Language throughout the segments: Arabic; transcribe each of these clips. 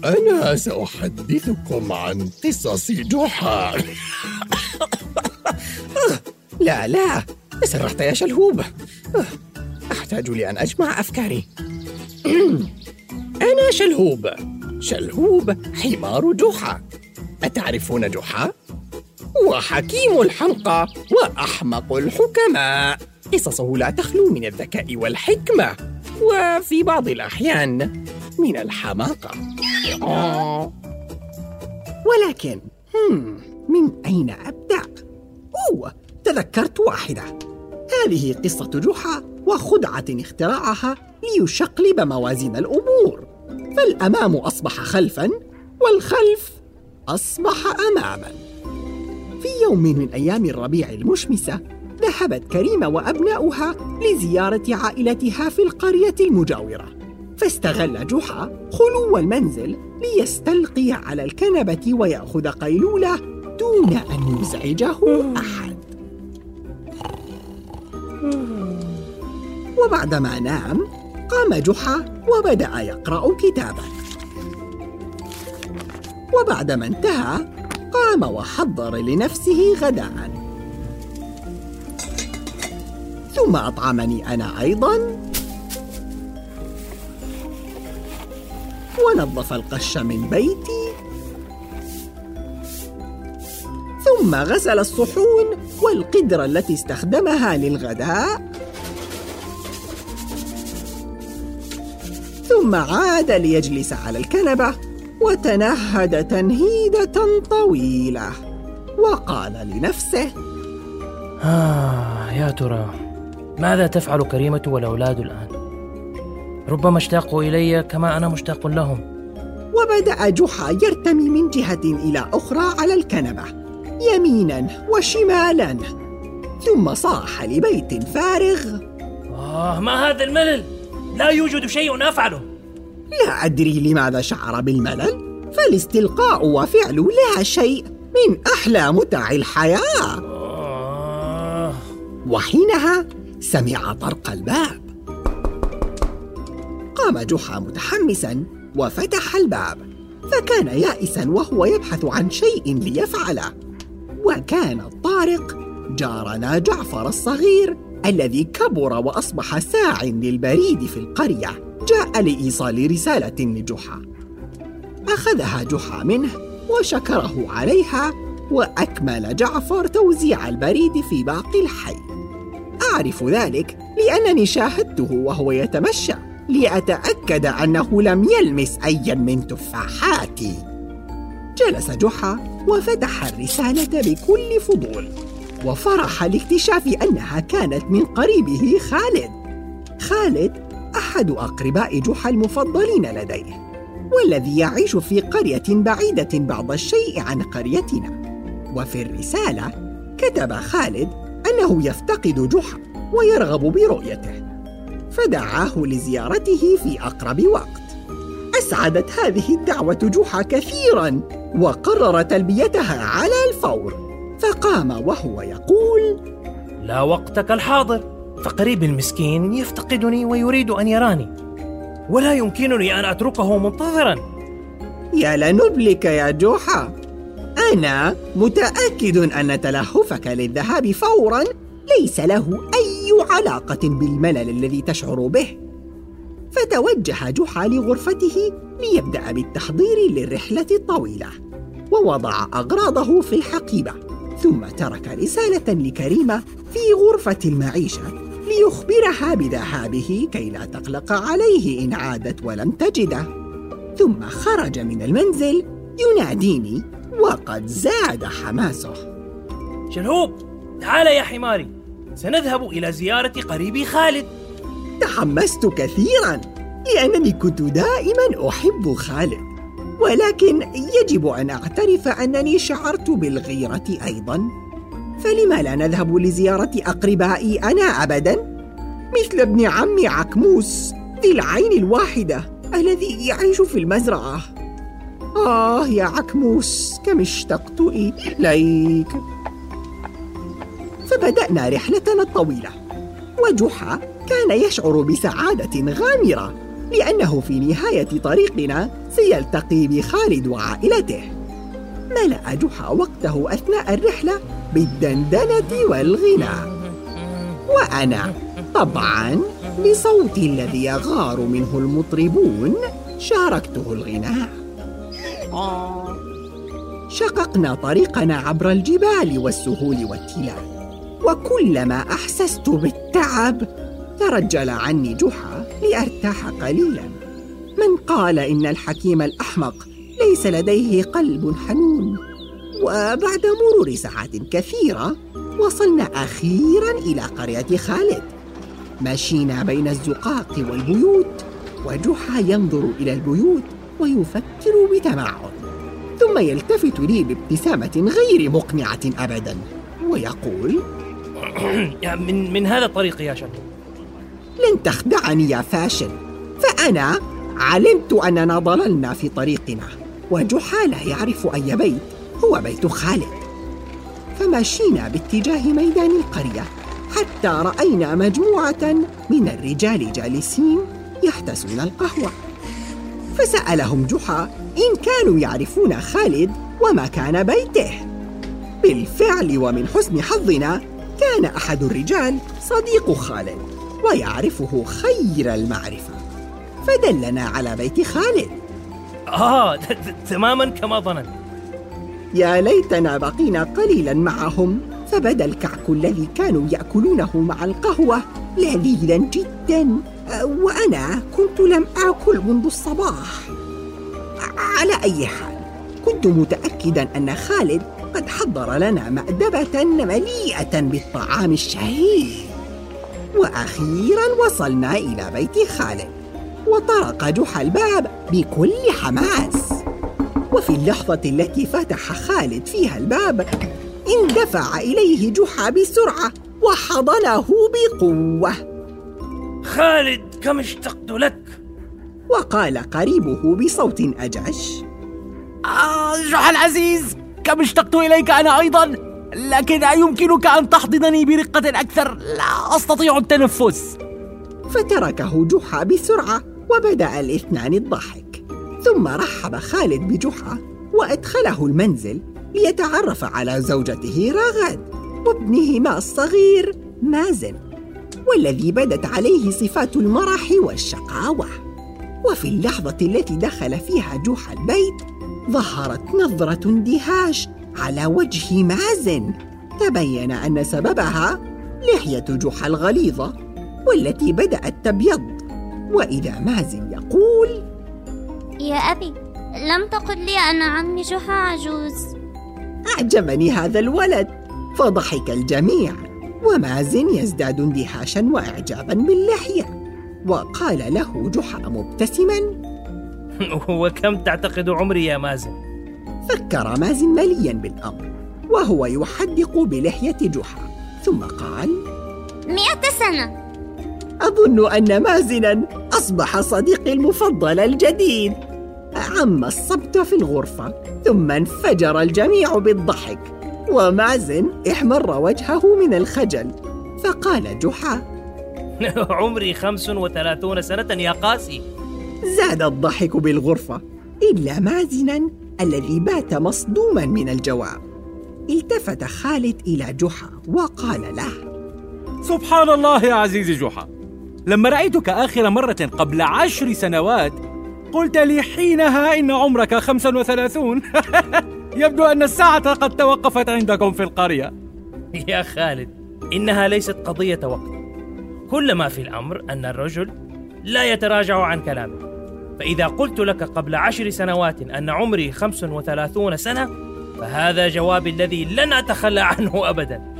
أنا سأحدثكم عن قصص جحا. لا تسرحت يا شلهوب. أحتاج لأن أجمع أفكاري. أنا شلهوب حمار جحا. أتعرفون جحا؟ وحكيم الحمقى وأحمق الحكماء. قصصه لا تخلو من الذكاء والحكمة، وفي بعض الأحيان من الحماقة. ولكن من أين أبدأ؟ تذكرت واحدة. هذه قصة جحا وخدعة اخترعها ليشقلب موازين الأمور، فالأمام أصبح خلفاً والخلف أصبح أماماً. في يوم من أيام الربيع المشمسة، ذهبت كريمة وأبناؤها لزيارة عائلتها في القرية المجاورة، فاستغل جحا خلو المنزل ليستلقي على الكنبة ويأخذ قيلولة دون أن يزعجه أحد. وبعدما نام، قام جحا وبدأ يقرأ كتابا. وبعدما انتهى، قام وحضر لنفسه غداء، ثم أطعمني أنا أيضا، ونظف القش من بيتي، ثم غسل الصحون والقدر التي استخدمها للغداء، ثم عاد ليجلس على الكنبة وتنهد تنهيدة طويلة، وقال لنفسه: يا ترى ماذا تفعل كريمة والأولاد الآن؟ ربما اشتاقوا إلي كما أنا مشتاق لهم. وبدأ جحا يرتمي من جهة إلى أخرى على الكنبة، يمينا وشمالا، ثم صاح لبيت فارغ: ما هذا الملل؟ لا يوجد شيء أفعله. لا أدري لماذا شعر بالملل، فالاستلقاء وفعل لا شيء من أحلى متع الحياة. وحينها سمع طرق الباب. قام جحا متحمسا وفتح الباب، فكان يائسا وهو يبحث عن شيء ليفعله. وكان الطارق جارنا جعفر الصغير الذي كبر وأصبح ساعٍ للبريد في القرية، جاء لإيصال رسالة لجحا. أخذها جحا منه وشكره عليها، وأكمل جعفر توزيع البريد في باقي الحي. أعرف ذلك لأنني شاهدته وهو يتمشى لأتأكد أنه لم يلمس أيا من تفاحاتي. جلس جحا وفتح الرسالة بكل فضول، وفرح لاكتشاف أنها كانت من قريبه خالد أحد أقرباء جحا المفضلين لديه، والذي يعيش في قرية بعيدة بعض الشيء عن قريتنا. وفي الرسالة كتب خالد أنه يفتقد جحا ويرغب برؤيته، فدعاه لزيارته في أقرب وقت. أسعدت هذه الدعوة جحا كثيراً، وقرر تلبيتها على الفور، فقام وهو يقول: لا وقتك الحاضر، فقريب المسكين يفتقدني ويريد أن يراني، ولا يمكنني أن أتركه منتظراً. يا لنبلك يا جحا، أنا متأكد أن تلهفك للذهاب فوراً ليس له أي علاقة بالملل الذي تشعر به. فتوجه جحا لغرفته ليبدأ بالتحضير للرحلة الطويلة، ووضع أغراضه في الحقيبة، ثم ترك رسالة لكريمة في غرفة المعيشة ليخبرها بذهابه كي لا تقلق عليه إن عادت ولم تجده. ثم خرج من المنزل يناديني، وقد زاد حماسه: شلهوب، تعال يا حماري، سنذهب إلى زيارة قريبي خالد. تحمست كثيراً لأنني كنت دائماً أحب خالد، ولكن يجب أن أعترف أنني شعرت بالغيرة أيضاً. فلما لا نذهب لزيارة أقربائي أنا أبداً، مثل ابن عمي عكموس ذي العين الواحدة الذي يعيش في المزرعة؟ يا عكموس، كم اشتقت إليك. فبدأنا رحلتنا الطويلة، وجحا كان يشعر بسعادة غامرة لأنه في نهاية طريقنا سيلتقي بخالد وعائلته. ملأ جحا وقته أثناء الرحلة بالدندنة والغناء، وأنا طبعاً بصوت الذي يغار منه المطربون شاركته الغناء. شققنا طريقنا عبر الجبال والسهول والتلال، وكلما أحسست بالتعب ترجل عني جحا لأرتاح قليلاً. من قال إن الحكيم الأحمق ليس لديه قلب حنون؟ وبعد مرور ساعات كثيرة وصلنا أخيراً إلى قرية خالد. مشينا بين الزقاق والبيوت، وجحا ينظر إلى البيوت ويفكر بتمعن، ثم يلتفت لي بابتسامة غير مقنعة أبداً ويقول: من هذا الطريق يا شاب. لن تخدعني يا فاشل، فأنا علمت أننا ضللنا في طريقنا، وجحا لا يعرف أي بيت هو بيت خالد. فمشينا باتجاه ميدان القرية حتى رأينا مجموعة من الرجال جالسين يحتسون القهوة، فسألهم جحا إن كانوا يعرفون خالد ومكان بيته. بالفعل ومن حسن حظنا كان أحد الرجال صديق خالد ويعرفه خير المعرفة، فدلنا على بيت خالد. تماما كما ظننت. يا ليتنا بقينا قليلا معهم، فبدا الكعك الذي كانوا يأكلونه مع القهوة لذيذا جدا، وأنا كنت لم آكل منذ الصباح. على أي حال، كنت متأكدا أن خالد قد حضر لنا مأدبة مليئة بالطعام الشهي. وأخيرا وصلنا إلى بيت خالد، وطرق جحا الباب بكل حماس. وفي اللحظة التي فتح خالد فيها الباب اندفع إليه جحا بسرعة وحضنه بقوة. خالد، كم اشتقت لك. وقال قريبه بصوت أجش: جحا العزيز، كم اشتقت إليك أنا أيضا، لكن أيمكنك أن تحضنني برقة أكثر؟ لا أستطيع التنفس. فتركه جحا بسرعة وبدأ الاثنان الضحك، ثم رحب خالد بجحا وأدخله المنزل ليتعرف على زوجته رغد وابنهما الصغير مازن، والذي بدت عليه صفات المرح والشقاوة. وفي اللحظة التي دخل فيها جحا البيت ظهرت نظرة اندهاش على وجه مازن، تبين أن سببها لحية جحا الغليظة والتي بدأت تبيض. وإذا مازن يقول: يا أبي، لم تقل لي أن عمي جحا عجوز. أعجبني هذا الولد، فضحك الجميع، ومازن يزداد اندهاشا وإعجابا باللحية. وقال له جحا مبتسما: وكم تعتقد عمري يا مازن؟ فكر مازن مليا بالأمر وهو يحدق بلحية جحا، ثم قال: 100 سنة. أظن أن مازنا أصبح صديقي المفضل الجديد. عم الصبت في الغرفة، ثم انفجر الجميع بالضحك، ومازن احمر وجهه من الخجل، فقال جحا: عمري 35 سنة يا قاسي. زاد الضحك بالغرفة إلا مازنا الذي بات مصدوما من الجواب. التفت خالد إلى جحا وقال له: سبحان الله يا عزيزي جحا، لما رأيتك آخر مرة قبل 10 سنوات قلت لي حينها إن عمرك 35. يبدو أن الساعة قد توقفت عندكم في القرية. يا خالد، إنها ليست قضية وقت. كل ما في الأمر أن الرجل لا يتراجع عن كلامه، فإذا قلت لك قبل 10 سنوات أن عمري 35 سنة فهذا جوابي الذي لن أتخلى عنه أبدا.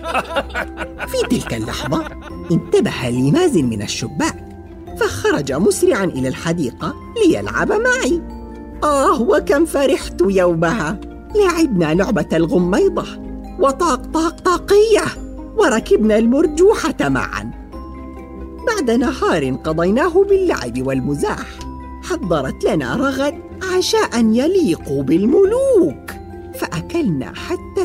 في تلك اللحظة انتبه لي مازن من الشباك، فخرج مسرعا إلى الحديقة ليلعب معي. وكم فرحت يومها. لعبنا لعبة الغميضة وطاقية، وركبنا المرجوحة معا. بعد نهار قضيناه باللعب والمزاح حضرت لنا رغد عشاء يليق بالملوك، فأكلنا حتى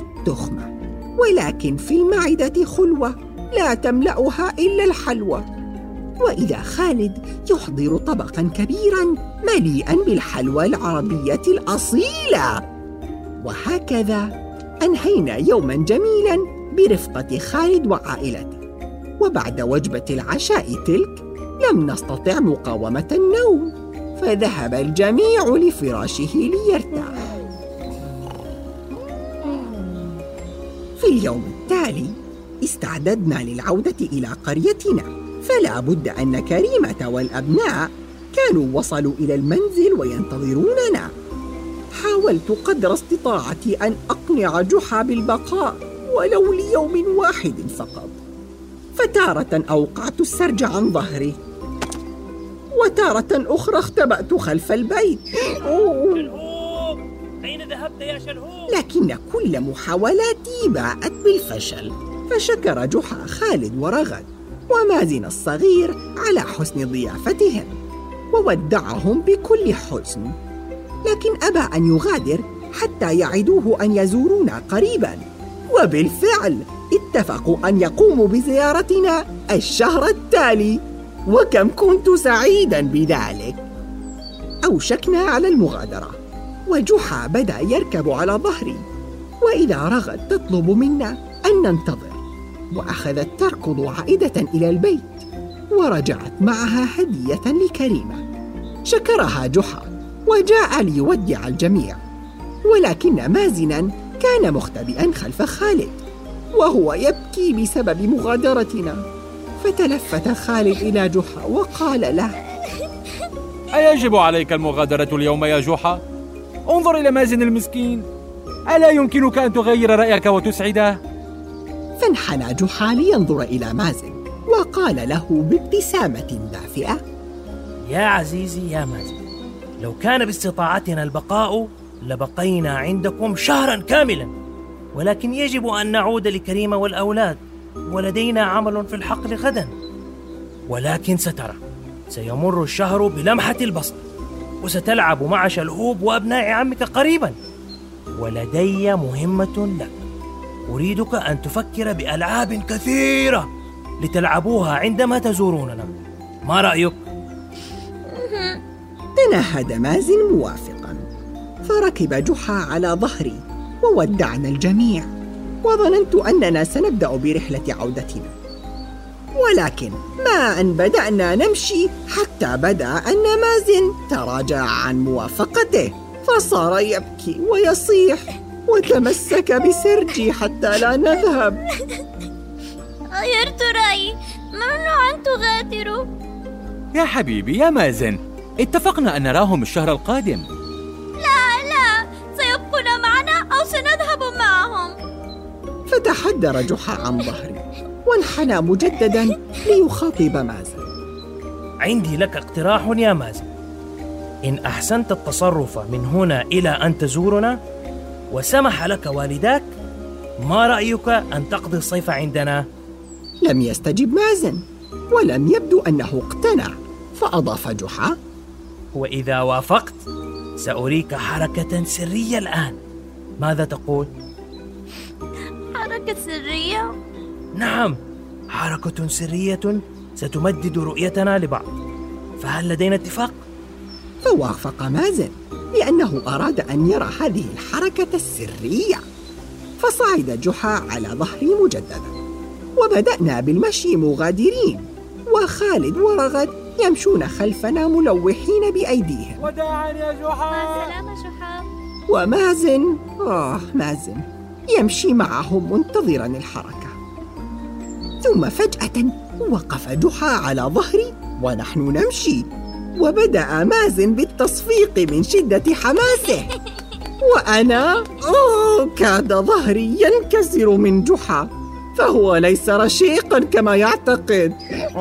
وإذا خالد يحضر طبقاً كبيراً مليئاً بالحلوى العربية الأصيلة. وهكذا أنهينا يوماً جميلاً برفقة خالد وعائلته. وبعد وجبة العشاء تلك لم نستطع مقاومة النوم، فذهب الجميع لفراشه ليرتاح. في اليوم التالي استعددنا للعودة إلى قريتنا، فلا بد أن كريمة والأبناء كانوا وصلوا إلى المنزل وينتظروننا. حاولت قدر استطاعتي أن أقنع جحا بالبقاء ولو ليوم واحد فقط، فتارة أوقعت السرج عن ظهري، وتارة أخرى اختبأت خلف البيت. شلهوب، أين ذهبت يا شلهوب؟ لكن كل محاولاتي باءت بالفشل، فشكر جحا خالد ورغد ومازن الصغير على حسن ضيافتهم، وودعهم بكل حزن، لكن أبى أن يغادر حتى يعدوه أن يزورونا قريباً. وبالفعل اتفقوا أن يقوموا بزيارتنا الشهر التالي، وكم كنت سعيداً بذلك. أوشكنا على المغادرة، وجحا بدأ يركب على ظهري، وإذا رغد تطلب منا أن ننتظر، وأخذت تركض عائدة إلى البيت، ورجعت معها هدية لكريمة. شكرها جحا وجاء ليودع الجميع، ولكن مازناً كان مختبئاً خلف خالد وهو يبكي بسبب مغادرتنا. فتلفت خالد إلى جحا وقال له: أيجب عليك المغادرة اليوم يا جحا؟ انظر إلى مازن المسكين، ألا يمكنك أن تغير رأيك وتسعده؟ فانحنى جحا لينظر إلى مازن وقال له بابتسامة دافئة: يا عزيزي يا مازن، لو كان باستطاعتنا البقاء لبقينا عندكم شهرا كاملا، ولكن يجب أن نعود لكريمة والأولاد، ولدينا عمل في الحقل غدا. ولكن سترى، سيمر الشهر بلمحة البصر، وستلعب مع شلهوب وأبناء عمك قريبا، ولدي مهمة لك. أريدك أن تفكر بألعاب كثيرة لتلعبوها عندما تزوروننا، ما رأيك؟ تنهد مازن موافقا، فركب جحا على ظهري وودعنا الجميع، وظننت أننا سنبدأ برحلة عودتنا. ولكن ما أن بدأنا نمشي حتى بدأ أن مازن تراجع عن موافقته، فصار يبكي ويصيح وتمسك بسرجي حتى لا نذهب. غيرت رأيي، ممنوع أن تغادروا. يا حبيبي يا مازن، اتفقنا أن نراهم الشهر القادم. لا، سيبقون معنا أو سنذهب معهم. فتحدر جحا عن ظهري وانحنى مجددا ليخاطب مازن. عندي لك اقتراح يا مازن، إن أحسنت التصرف من هنا إلى أن تزورنا وسمح لك والداك، ما رأيك أن تقضي الصيف عندنا؟ لم يستجب مازن، ولم يبدو أنه اقتنع، فأضاف جحا: وإذا وافقت سأريك حركة سرية الآن، ماذا تقول؟ حركة سرية؟ نعم، حركة سرية ستمدد رؤيتنا لبعض، فهل لدينا اتفاق؟ فوافق مازن لأنه أراد أن يرى هذه الحركة السرية. فصعد جحا على ظهري مجددا، وبدأنا بالمشي مغادرين، وخالد ورغد يمشون خلفنا ملوحين بأيديهم. وداعا يا جحا. مع السلامة جحا. ومازن مازن يمشي معهم منتظرا الحركة. ثم فجأة وقف جحا على ظهري ونحن نمشي، وبدأ مازن بالتصفيق من شدة حماسه، وأنا كاد ظهري ينكسر من جحا، فهو ليس رشيقا كما يعتقد.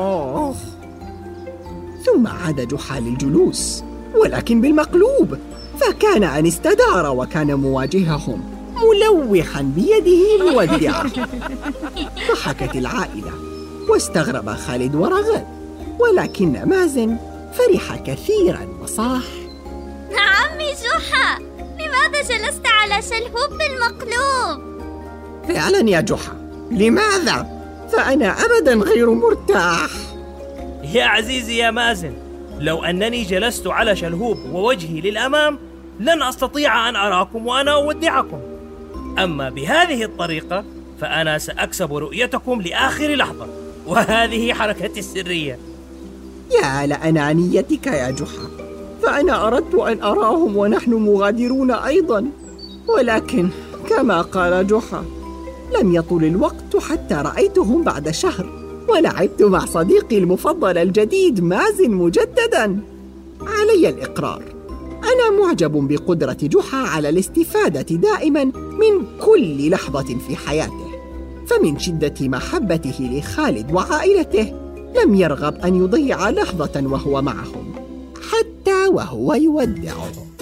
ثم عاد جحا للجلوس، ولكن بالمقلوب، فكان أن استدار وكان مواجههم ملوحا بيده مودعة. ضحكت العائلة واستغرب خالد ورغد، ولكن مازن فرح كثيرا وصاح: عمي جحا، لماذا جلست على شلهوب بالمقلوب؟ فعلا يا جحا، لماذا؟ فأنا أبدا غير مرتاح. يا عزيزي يا مازن، لو أنني جلست على شلهوب ووجهي للأمام لن أستطيع أن أراكم وأنا أودعكم، أما بهذه الطريقة فأنا سأكسب رؤيتكم لآخر لحظة، وهذه حركتي السرية. يا لأنانيتك يا جحا، فأنا أردت أن أراهم ونحن مغادرون أيضا، ولكن كما قال جحا لم يطل الوقت حتى رأيتهم بعد شهر، ولعبت مع صديقي المفضل الجديد مازن مجددا. علي الإقرار، أنا معجب بقدرة جحا على الاستفادة دائما من كل لحظة في حياته، فمن شدة محبته لخالد وعائلته لم يرغب أن يضيع لحظة وهو معهم حتى وهو يودعهم.